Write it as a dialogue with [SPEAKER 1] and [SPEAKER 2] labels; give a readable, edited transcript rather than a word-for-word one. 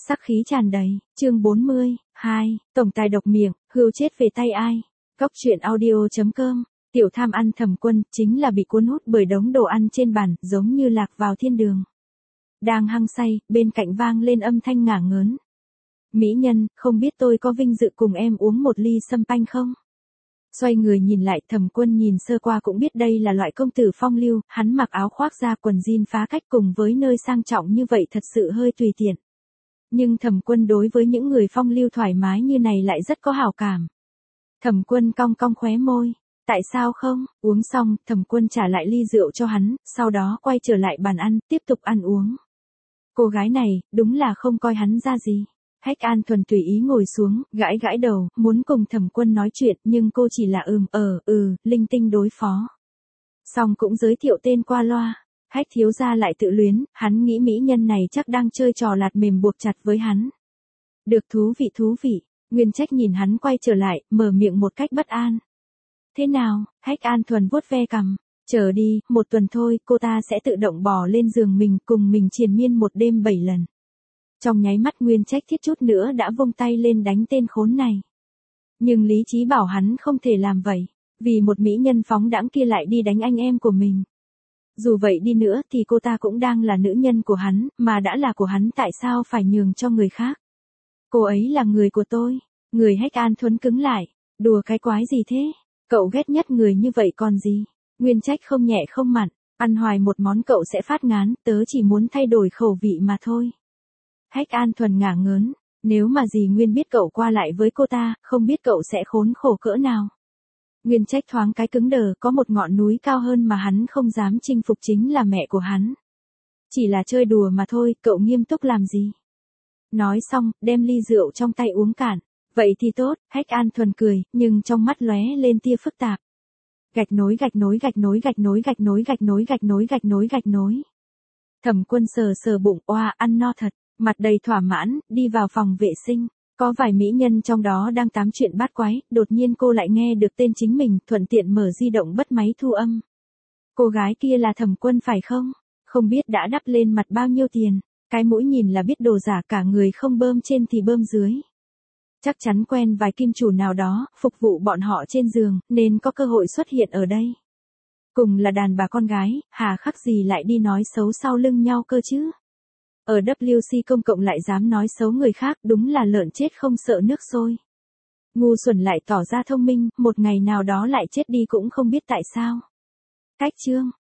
[SPEAKER 1] Sắc khí tràn đầy, chương 40, 2, tổng tài độc miệng, hươu chết về tay ai. Góc truyện audio.com, tiểu tham ăn Thẩm Quân, chính là bị cuốn hút bởi đống đồ ăn trên bàn, giống như lạc vào thiên đường. Đang hăng say, bên cạnh vang lên âm thanh ngả ngớn. Mỹ nhân, không biết tôi có vinh dự cùng em uống một ly sâm panh không? Xoay người nhìn lại, Thẩm Quân nhìn sơ qua cũng biết đây là loại công tử phong lưu, hắn mặc áo khoác da quần jean phá cách cùng với nơi sang trọng như vậy thật sự hơi tùy tiện. Nhưng Thẩm Quân đối với những người phong lưu thoải mái như này lại rất có hảo cảm. Thẩm Quân cong cong khóe môi, tại sao không? Uống xong, Thẩm Quân trả lại ly rượu cho hắn, sau đó quay trở lại bàn ăn, tiếp tục ăn uống. Cô gái này, đúng là không coi hắn ra gì. Hách An Thuần tùy ý ngồi xuống, gãi gãi đầu, muốn cùng Thẩm Quân nói chuyện, nhưng cô chỉ là linh tinh đối phó. Xong cũng giới thiệu tên qua loa. Hách thiếu gia lại tự luyến, hắn nghĩ mỹ nhân này chắc đang chơi trò lạt mềm buộc chặt với hắn. Được, thú vị. Nguyên Trách nhìn hắn quay trở lại, mở miệng một cách bất an. Thế nào? Hách An Thuần vuốt ve cằm. Chờ đi, 1 tuần thôi, cô ta sẽ tự động bò lên giường mình, cùng mình triền miên 1 đêm 7 lần. Trong nháy mắt Nguyên Trách thiết chút nữa đã vung tay lên đánh tên khốn này. Nhưng lý trí bảo hắn không thể làm vậy, vì một mỹ nhân phóng đãng kia lại đi đánh anh em của mình. Dù vậy đi nữa thì cô ta cũng đang là nữ nhân của hắn, mà đã là của hắn tại sao phải nhường cho người khác. Cô ấy là người của tôi. Người Hách An Thuần cứng lại. Đùa cái quái gì thế? Cậu ghét nhất người như vậy còn gì? Nguyên Trách không nhẹ không mặn. Ăn hoài một món cậu sẽ phát ngán, tớ chỉ muốn thay đổi khẩu vị mà thôi. Hách An Thuần ngả ngớn. Nếu mà dì Nguyên biết cậu qua lại với cô ta, không biết cậu sẽ khốn khổ cỡ nào. Nguyên Trách thoáng cái cứng đờ, có một ngọn núi cao hơn mà hắn không dám chinh phục chính là mẹ của hắn. Chỉ là chơi đùa mà thôi, cậu nghiêm túc làm gì? Nói xong, đem ly rượu trong tay uống cạn. Vậy thì tốt, Hách An Thuần cười, nhưng trong mắt lóe lên tia phức tạp. Gạch nối. Thẩm Quân sờ bụng, oa, ăn no thật, mặt đầy thỏa mãn, đi vào phòng vệ sinh. Có vài mỹ nhân trong đó đang tám chuyện bát quái, đột nhiên cô lại nghe được tên chính mình, thuận tiện mở di động bắt máy thu âm. Cô gái kia là Thẩm Quân phải không? Không biết đã đắp lên mặt bao nhiêu tiền, cái mũi nhìn là biết đồ giả, cả người không bơm trên thì bơm dưới. Chắc chắn quen vài kim chủ nào đó, phục vụ bọn họ trên giường, nên có cơ hội xuất hiện ở đây. Cùng là đàn bà con gái, hà khắc gì lại đi nói xấu sau lưng nhau cơ chứ? Ở WC công cộng lại dám nói xấu người khác, đúng là lợn chết không sợ nước sôi. Ngu xuẩn lại tỏ ra thông minh, một ngày nào đó lại chết đi cũng không biết tại sao. Cách chương